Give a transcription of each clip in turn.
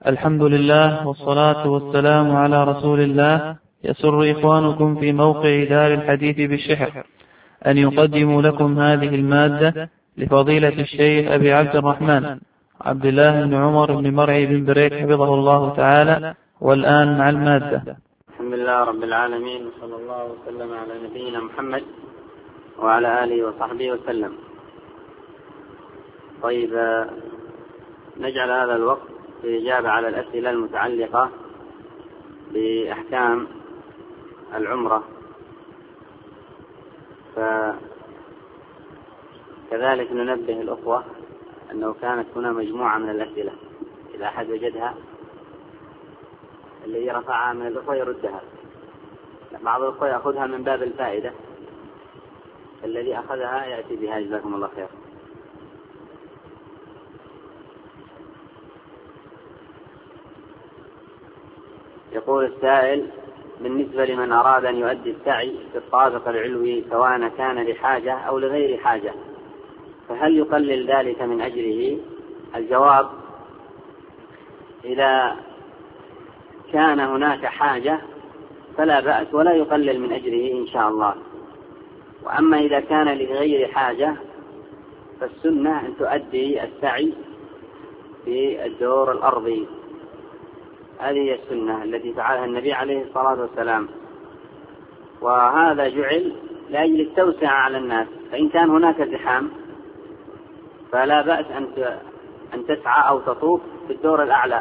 الحمد لله والصلاة والسلام على رسول الله. يسر إخوانكم في موقع دار الحديث بالشحر أن يقدموا لكم هذه المادة لفضيلة الشيخ أبي عبد الرحمن عبد الله بن عمر بن مرعي بن بريك حفظه الله تعالى. والآن مع المادة. الحمد لله رب العالمين، وصلى الله وسلم على نبينا محمد وعلى آله وصحبه وسلم. طيب، نجعل هذا الوقت في الإجابة على الأسئلة المتعلقة بأحكام العمرة. فكذلك ننبه الأخوة أنه كانت هنا مجموعة من الأسئلة، إذا أحد وجدها الذي رفعها من الأخوة يردها. بعض الأخوة يأخذها من باب الفائدة، الذي أخذها يأتي بها، جزاكم الله خير. يقول السائل: بالنسبة لمن أراد أن يؤدي السعي في الطابق العلوي سواء كان لحاجة أو لغير حاجة، فهل يقلل ذلك من أجره؟ الجواب: إذا كان هناك حاجة فلا بأس ولا يقلل من أجره إن شاء الله. وأما إذا كان لغير حاجة فالسنة أن تؤدي السعي في الدور الأرضي. هذه هي السنة التي فعلها النبي عليه الصلاة والسلام، وهذا جعل لأجل التوسعة على الناس. فإن كان هناك زحام فلا بأس أن تسعى أو تطوف في الدور الأعلى.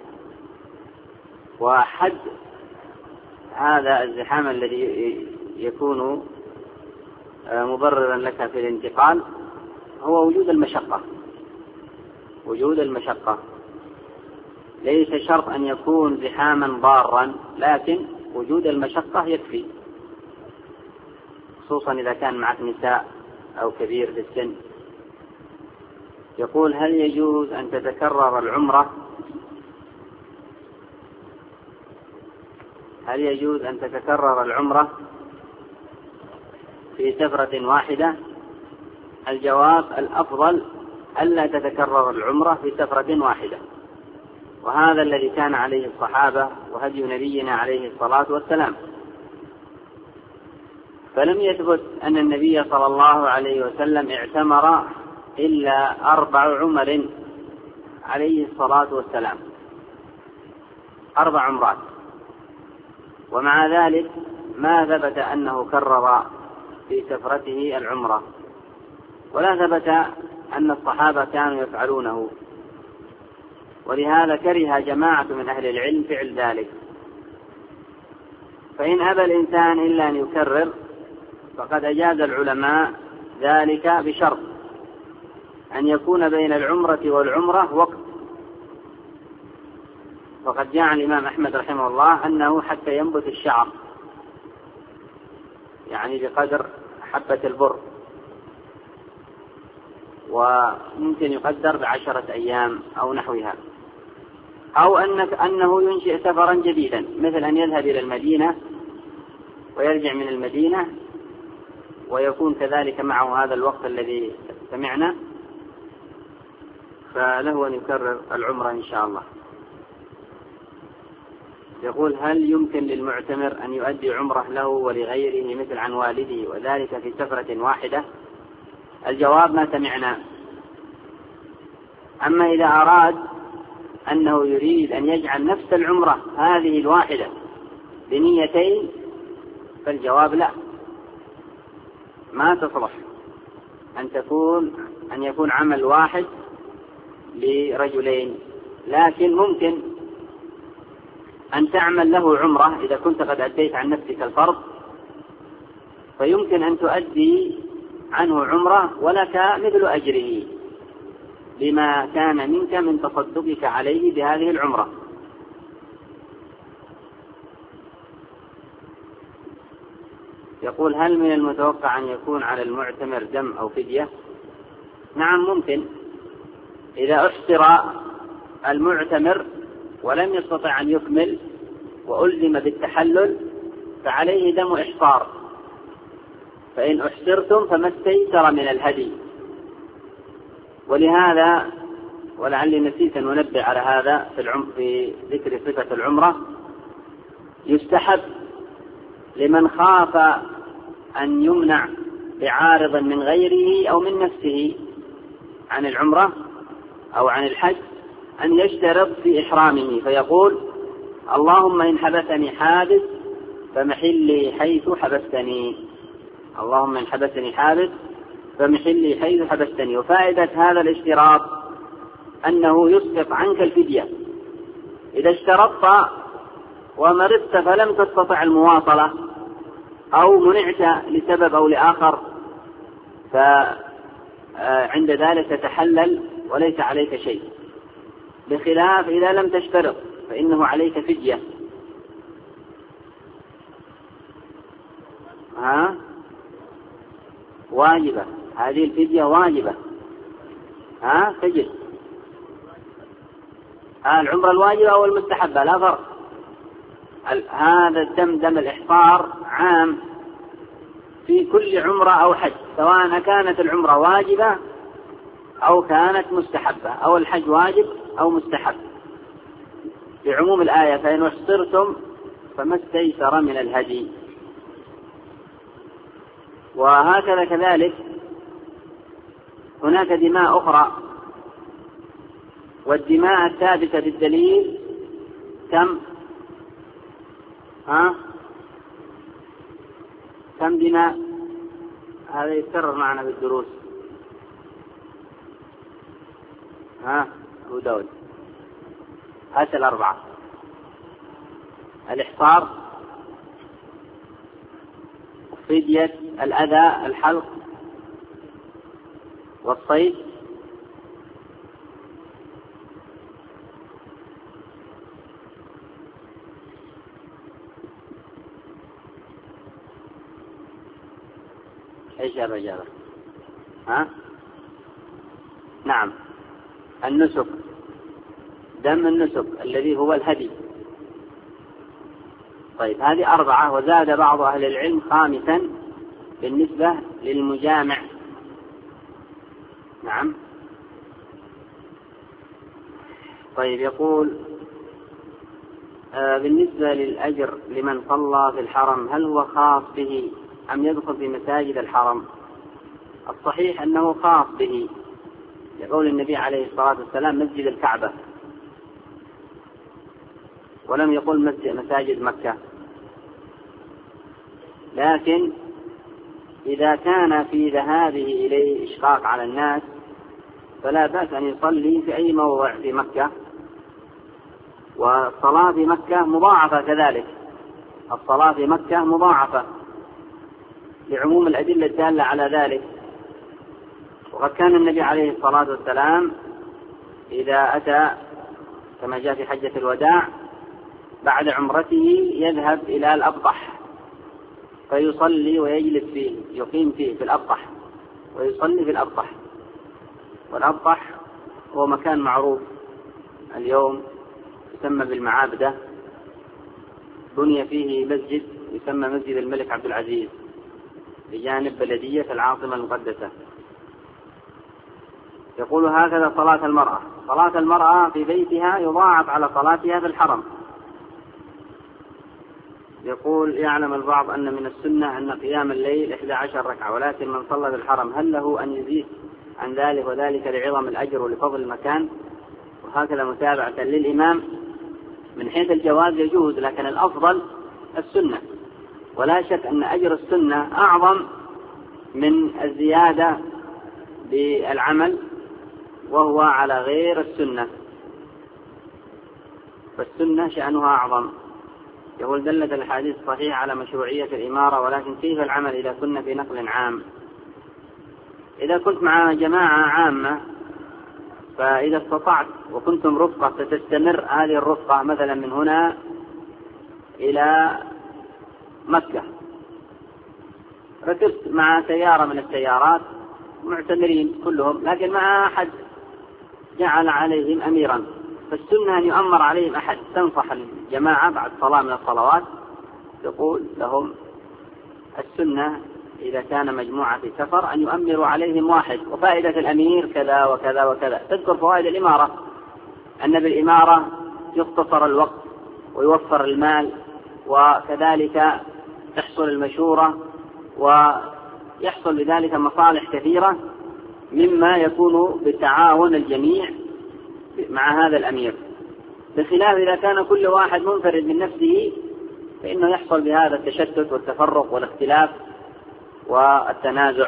وحد هذا الزحام الذي يكون مبررا لك في الانتقال هو وجود المشقة. ليس شرط أن يكون زحاما ضارا، لكن وجود المشقة يكفي، خصوصا إذا كان معك نساء أو كبير في السن. يقول: هل يجوز أن تتكرر العمرة في سفرة واحدة؟ الجواب: الأفضل ألا تتكرر العمرة في سفرة واحدة، وهذا الذي كان عليه الصحابة وهدي نبينا عليه الصلاة والسلام. فلم يثبت أن النبي صلى الله عليه وسلم اعتمر إلا 4 عمر عليه الصلاة والسلام، 4 عمرات، ومع ذلك ما ثبت أنه كرر في سفرته العمرة، ولا ثبت أن الصحابة كانوا يفعلونه، ولهذا كره جماعة من أهل العلم فعل ذلك. فإن أبى الإنسان إلا أن يكرر فقد أجاز العلماء ذلك بشرط أن يكون بين العمرة والعمرة وقت. وقد جاء عن الإمام أحمد رحمه الله أنه حتى ينبت الشعر، يعني بقدر حبة البر، وممكن يقدر ب10 أيام أو نحوها، أو أنه ينشئ سفرا جديدا، مثل أن يذهب إلى المدينة ويرجع من المدينة ويكون كذلك معه هذا الوقت الذي سمعنا، فله أن يكرر العمرة إن شاء الله. يقول: هل يمكن للمعتمر أن يؤدي عمره له ولغيره مثل عن والده وذلك في سفرة واحدة؟ الجواب: ما سمعنا. أما إذا أراد أنه يريد أن يجعل نفس العمرة هذه الواحدة بنيتين فالجواب: لا، ما تصلح أن يكون عمل واحد لرجلين، لكن ممكن أن تعمل له عمرة إذا كنت قد أديت عن نفسك الفرض، فيمكن أن تؤدي عنه عمرة ولك مثل أجره بما كان منك من تصدقك عليه بهذه العمرة. يقول: هل من المتوقع أن يكون على المعتمر دم أو فدية؟ نعم، ممكن. إذا أحصر المعتمر ولم يستطع أن يكمل وألزم بالتحلل فعليه دم إحصار، فإن أحصرتم فما استيسر من الهدي. ولهذا ولعلي نسيت أن أنبه على هذا في ذكر صفة العمرة. يستحب لمن خاف أن يمنع بعارض من غيره أو من نفسه عن العمرة أو عن الحج أن يشترط في إحرامه فيقول: اللهم إن حبسني حابس فمحلي حيث حبستني، اللهم إن حبسني حابس فمحلي حيث حبستني. وفائدة هذا الاشتراط أنه يسقط عنك الفدية. إذا اشترطت ومرضت فلم تستطع المواصلة أو منعت لسبب أو لآخر، فعند ذلك تتحلل وليس عليك شيء، بخلاف إذا لم تشترط فإنه عليك فدية. واجبة، هذه الفدية واجبة. تجد العمرة الواجبة أو المستحبة لا فرق. هذا دم الإحصار عام في كل عمرة أو حج، سواء كانت العمرة واجبة أو كانت مستحبة، أو الحج واجب أو مستحب، بعموم الآية: فإن احصرتم فما استيسر من الهدي. وهكذا كذلك هناك دماء أخرى، والدماء الثابتة بالدليل كم دماء؟ هذا يتكرر معنا بالدروس. أبو داود هات الأربعة: الإحصار، فدية الأذى الحلق، والصيد، ايش يا رجال؟ نعم، النسك، دم النسك الذي هو الهدي. طيب، هذه 4، وزاد بعض أهل العلم 5 بالنسبة للمجامع. نعم. طيب، يقول: بالنسبة للأجر لمن صلى في الحرم، هل هو خاص به أم يدخل في مساجد الحرم؟ الصحيح أنه خاص به، يقول النبي عليه الصلاة والسلام: مسجد الكعبة، ولم يقل مساجد مكة. لكن إذا كان في ذهابه إليه إشقاق على الناس فلا بأس أن يصلي في أي موضع في مكة، والصلاة في مكة مضاعفة كذلك، الصلاة في مكة مضاعفة لعموم الأدلة الدالة على ذلك. وقد كان النبي عليه الصلاة والسلام إذا أتى كما جاء في حجة الوداع بعد عمرته يذهب إلى الأبطح فيصلي ويجلس فيه، يقيم فيه في الأبطح ويصلي في الأبطح. والأبطح هو مكان معروف اليوم يسمى بالمعابدة، بني فيه مسجد يسمى مسجد الملك عبد العزيز بجانب بلدية العاصمة المقدسة. يقول: هكذا صلاة المرأة، صلاة المرأة في بيتها يضاعف على صلاتها في الحرم. يقول: يعلم البعض أن من السنة أن قيام الليل 11 ركعة، ولكن من صلى في الحرم هل له أن يزيد عن ذلك، وذلك لعظم الأجر ولفضل المكان؟ وهكذا متابعة للإمام. من حيث الجواز يجوز، لكن الأفضل السنة، ولا شك أن أجر السنة أعظم من الزيادة بالعمل وهو على غير السنة، فالسنة شأنها أعظم. يقول: دلت الحديث صحيح على مشروعية الإمارة، ولكن كيف العمل إذا كنا في نقل عام؟ إذا كنت مع جماعة عامة فإذا استطعت وكنتم رفقة ستستمر هذه الرفقة مثلا من هنا إلى مكة، ركبت مع سيارة من السيارات معتمرين كلهم، لكن ما أحد جعل عليهم أميرا، فالسنة أن يؤمر عليهم أحد. تنصح الجماعة بعد صلاة من الصلوات تقول لهم: السنة إذا كان مجموعة في سفر أن يؤمروا عليهم واحد، وفائدة الأمير كذا وكذا وكذا. تذكر فوائد الإمارة أن بالإمارة يختصر الوقت ويوفر المال، وكذلك تحصل المشورة ويحصل بذلك مصالح كثيرة مما يكون بتعاون الجميع مع هذا الأمير، بخلاف إذا كان كل واحد منفرد من نفسه فإنه يحصل بهذا التشتت والتفرق والاختلاف والتنازع.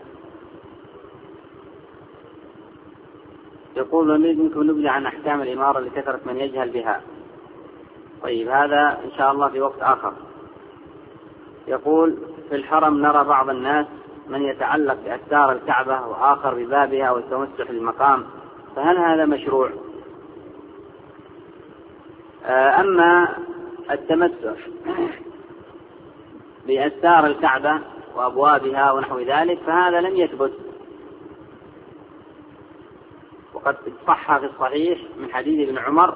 يقول نريد منكم نبذة عن أحكام الإمارة لكثرة من يجهل بها. طيب هذا إن شاء الله في وقت آخر. يقول في الحرم نرى بعض الناس من يتعلق بأستار الكعبة وآخر ببابها والتمسح بالمقام، فهل هذا مشروع؟ أما التمسح بأستار الكعبة وأبوابها ونحو ذلك فهذا لم يثبت، وقد صح في الصحيح من حديث ابن عمر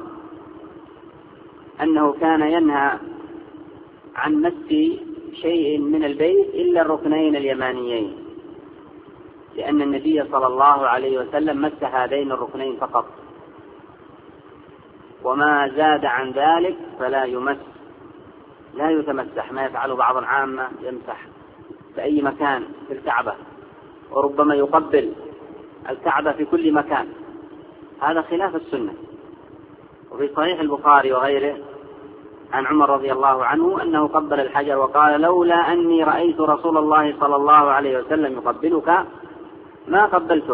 أنه كان ينهى عن مس شيء من البيت إلا الركنين اليمانيين، لأن النبي صلى الله عليه وسلم مس هذين الركنين فقط، وما زاد عن ذلك فلا يمس، لا يتمسح ما يفعل بعض العامة، يمسح في أي مكان في الكعبة وربما يقبل الكعبة في كل مكان، هذا خلاف السنة. وفي صحيح البخاري وغيره عن عمر رضي الله عنه أنه قبل الحجر وقال لولا أني رأيت رسول الله صلى الله عليه وسلم يقبلك ما قبلتك،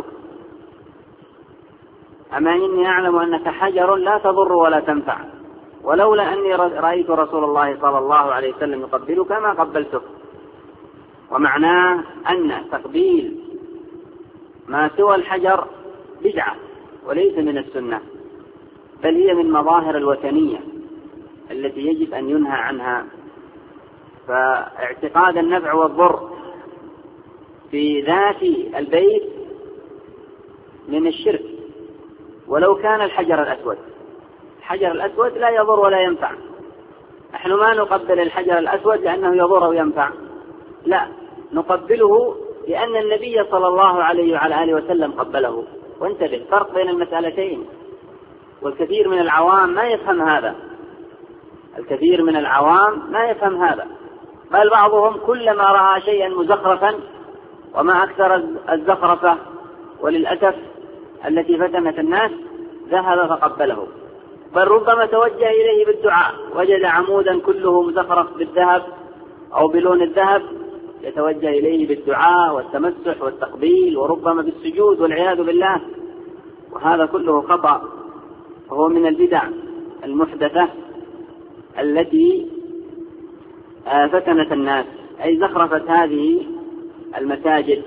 أما إني أعلم أنك حجر لا تضر ولا تنفع، ولولا أني رأيت رسول الله صلى الله عليه وسلم يقبلك ما قبلتك. ومعناه أن تقبيل ما سوى الحجر بدعة وليس من السنة، بل هي من مظاهر الوثنية التي يجب أن ينهى عنها. فاعتقاد النفع والضر في ذات البيت من الشرك، ولو كان الحجر الأسود. الحجر الأسود لا يضر ولا ينفع، نحن ما نقبل الحجر الأسود لأنه يضر وينفع، لا، نقبله لأن النبي صلى الله عليه وعلى آله وسلم قبله. وانتبه، فرق بين المسألتين، والكثير من العوام ما يفهم هذا، الكثير من العوام ما يفهم هذا، بل بعضهم كلما رأى شيئا مزخرفا، وما أكثر الزخرفة وللأسف التي فتنت الناس، ذهب فقبله، بل ربما توجه إليه بالدعاء، وجد عمودا كله مزخرف بالذهب أو بلون الذهب، يتوجه إليه بالدعاء والتمسح والتقبيل وربما بالسجود والعياذ بالله، وهذا كله خطأ، وهو من البدع المحدثة التي فتنت الناس، أي زخرفت هذه المساجد.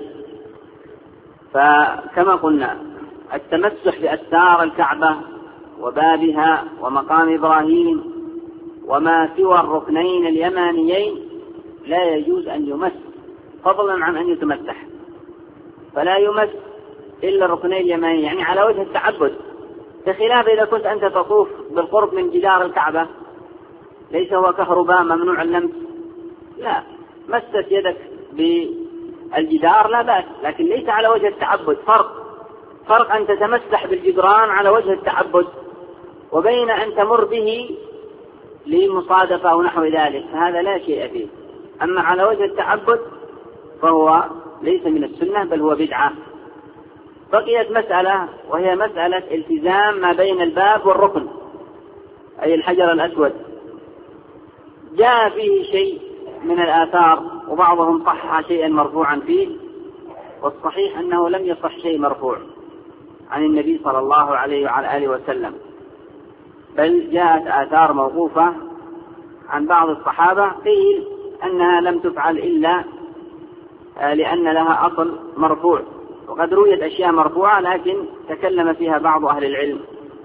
فكما قلنا التمسح بأستار الكعبة وبابها ومقام إبراهيم وما سوى الركنين اليمانيين لا يجوز أن يمس، فضلا عن أن يتمسح، فلا يمس إلا الركنين اليمانيين، يعني على وجه التعبد، بخلاف إذا كنت أنت تطوف بالقرب من جدار الكعبة ليس هو كهرباء ممنوع اللمس، لا، مست يدك بالجدار لا بأس، لكن ليس على وجه التعبد. فرق أن تتمسح بالجدران على وجه التعبد، وبين أن تمر به لمصادفة أو نحو ذلك، فهذا لا شيء فيه. أما على وجه التعبد فهو ليس من السنة بل هو بدعة. بقيت مسألة، وهي مسألة التزام ما بين الباب والركن، أي الحجر الأسود. جاء فيه شيء من الآثار، وبعضهم صحح شيئا مرفوعا فيه، والصحيح أنه لم يصح شيء مرفوع عن النبي صلى الله عليه وعلى آله وسلم، بل جاءت آثار موقوفة عن بعض الصحابة قيل أنها لم تفعل إلا لأن لها أصل مرفوع، وقد رويت أشياء مرفوعة لكن تكلم فيها بعض أهل العلم.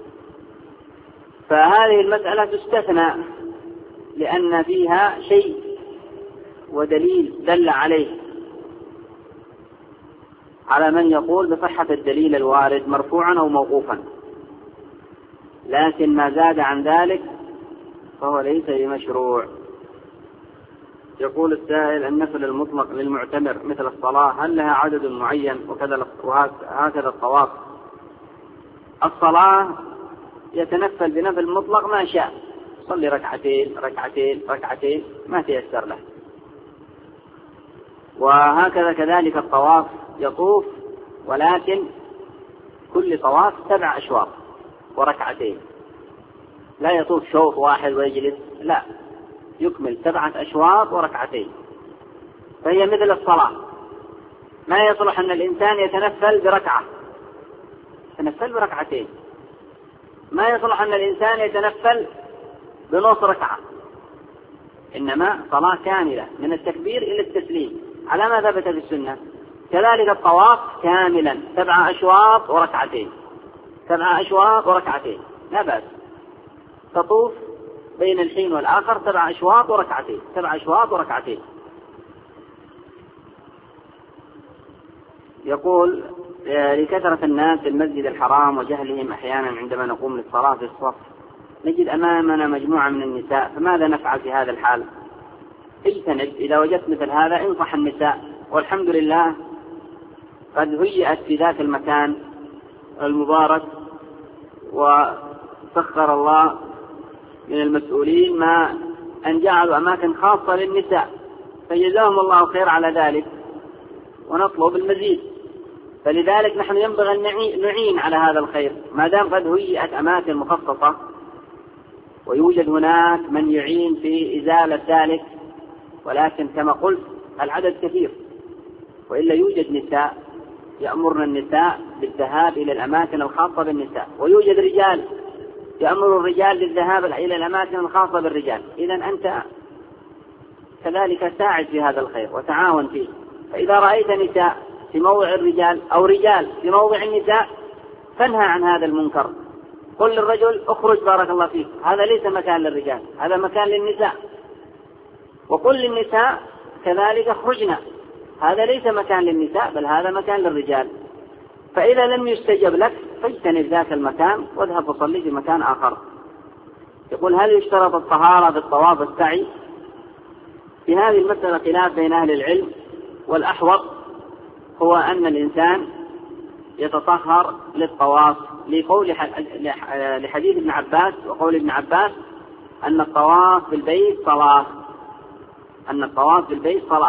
فهذه المسألة تستثنى لأن فيها شيء ودليل دل عليه، على من يقول بصحة الدليل الوارد مرفوعا أو موقوفا، لكن ما زاد عن ذلك فهو ليس بمشروع. يقول السائل: النفل المطلق للمعتمر مثل الصلاة هل لها عدد معين وهكذا الطواف؟ الصلاة يتنفل بنفل مطلق ما شاء، صلي ركعتين ما تيسر له. وهكذا كذلك الطواف يطوف، ولكن كل طواف 7 أشواط وركعتين، لا يطوف شوط واحد ويجلس، لا، يكمل 7 أشواط وركعتين. فهي مثل الصلاة، ما يصلح أن الإنسان يتنفل بركعة، يتنفل بركعتين. ما يصلح أن الإنسان يتنفل بنص ركعة، إنما صلاة كاملة من التكبير إلى التسليم على ما ثبت في السنة. كذلك الطواف كاملا 7 أشواط وركعتين، 7 أشواط وركعتين، لا بأس، تطوف بين الحين والآخر 7 أشواط وركعتين، 7 أشواط وركعتين. يقول: لكثرة الناس في المسجد الحرام وجهلهم أحيانا عندما نقوم للصلاة في الصف نجد أمامنا مجموعة من النساء، فماذا نفعل في هذا الحال؟ اجتنب، إذا وجدت مثل هذا انصح النساء، والحمد لله قد هيئت في ذاك المكان المبارك، وسخر الله من المسؤولين ما أن جعلوا أماكن خاصة للنساء، فجزاهم الله خير على ذلك، ونطلب المزيد. فلذلك نحن ينبغي أن نعين على هذا الخير ما دام قد هيئت أماكن مخصصة، ويوجد هناك من يعين في إزالة ذلك، ولكن كما قلت العدد كثير، وإلا يوجد نساء يأمرن النساء بالذهاب إلى الأماكن الخاصة بالنساء، ويوجد رجال يأمر الرجال بالذهاب إلى الأماكن الخاصة بالرجال. إذن أنت كذلك ساعد في هذا الخير وتعاون فيه. فإذا رأيت نساء في موضع الرجال أو رجال في موضع النساء فانهى عن هذا المنكر، قل للرجل: اخرج بارك الله فيك، هذا ليس مكان للرجال، هذا مكان للنساء. وقل للنساء كذلك: اخرجنا، هذا ليس مكان للنساء بل هذا مكان للرجال. فإذا لم يستجب لك فاجتنب ذاك المكان واذهب وصلي في مكان آخر. يقول: هل يشترط الطهارة بالطواف والسعي؟ في هذه المسألة خلاف بين أهل العلم، والأحوط هو أن الإنسان يتطهر للطواف، لحديث ابن عباس وقول ابن عباس أن الطواف بالبيت صلاة، أن الطواف بالبيت صلاة.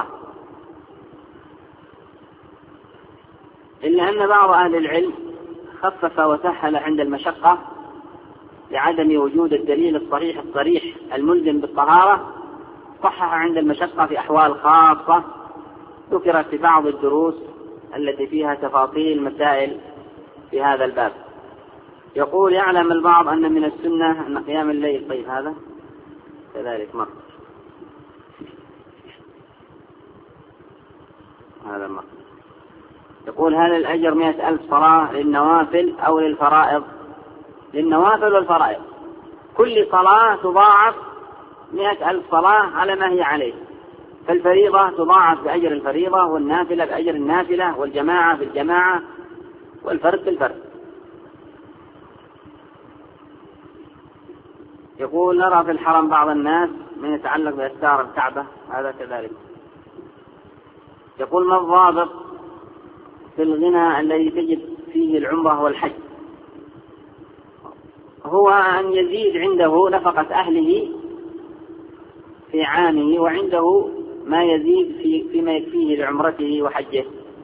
إلا أن بعض أهل العلم خفف وسهل عند المشقة لعدم وجود الدليل الصريح الملزم بالطهارة، صحح عند المشقة في أحوال خاصة ذكرت في بعض الدروس التي فيها تفاصيل مسائل في هذا الباب. يقول: يعلم البعض أن من السنة أن قيام الليل، طيب هذا كذلك مر، هذا مر. يقول: هل الأجر 100,000 صلاة للنوافل أو للفرائض؟ للنوافل والفرائض، كل صلاة تضاعف 100,000 صلاة على ما هي عليه، فالفريضة تضاعف بأجر الفريضة، والنافلة بأجر النافلة، والجماعة بالجماعة، والفرد بالفرد. يقول: نرى في الحرم بعض الناس من يتعلق بأستار الكعبة، هذا كذلك. يقول: ما الضابط في الغنى الذي تجب فيه العمرة والحج؟ هو أن يزيد عنده نفقة أهله في عامه، وعنده ما يزيد فيما يكفيه لعمرته وحجه،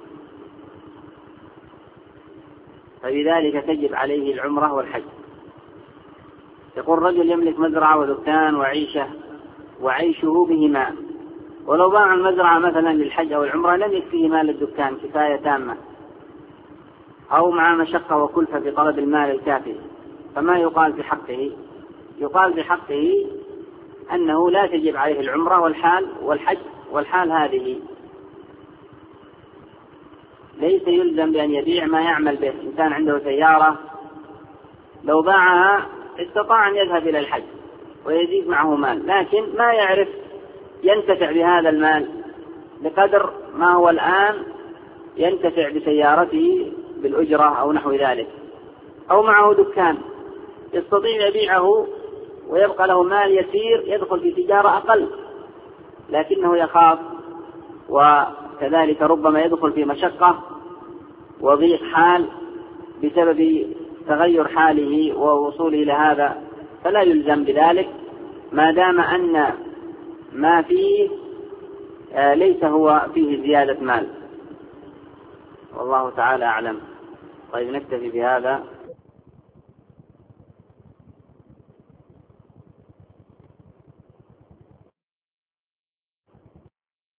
فبذلك تجب عليه العمرة والحج. يقول: رجل يملك مزرعة ودكان وعيشه بهما، ولو باع المزرعة مثلا للحج أو العمرة لم يكفيه مال الدكان كفاية تامة، أو مع مشقة وكلفة في طلب المال الكافي، فما يقال في حقه؟ يقال في حقه أنه لا تجب عليه العمرة والحج، والحال هذه ليس يلزم بأن يبيع ما يعمل به. إنسان عنده سيارة لو باعها استطاع أن يذهب إلى الحج ويزيد معه مال، لكن ما يعرف ينتفع بهذا المال بقدر ما هو الآن ينتفع بسيارته بالأجرة أو نحو ذلك، أو معه دكان يستطيع يبيعه ويبقى له مال يسير يدخل في تجارة أقل، لكنه يخاف، وكذلك ربما يدخل في مشقة وضيق حال بسبب تغير حاله ووصوله إلى هذا، فلا يلزم بذلك ما دام أن ما فيه ليس هو فيه زيادة مال. والله تعالى أعلم. طيب نكتفي بهذا.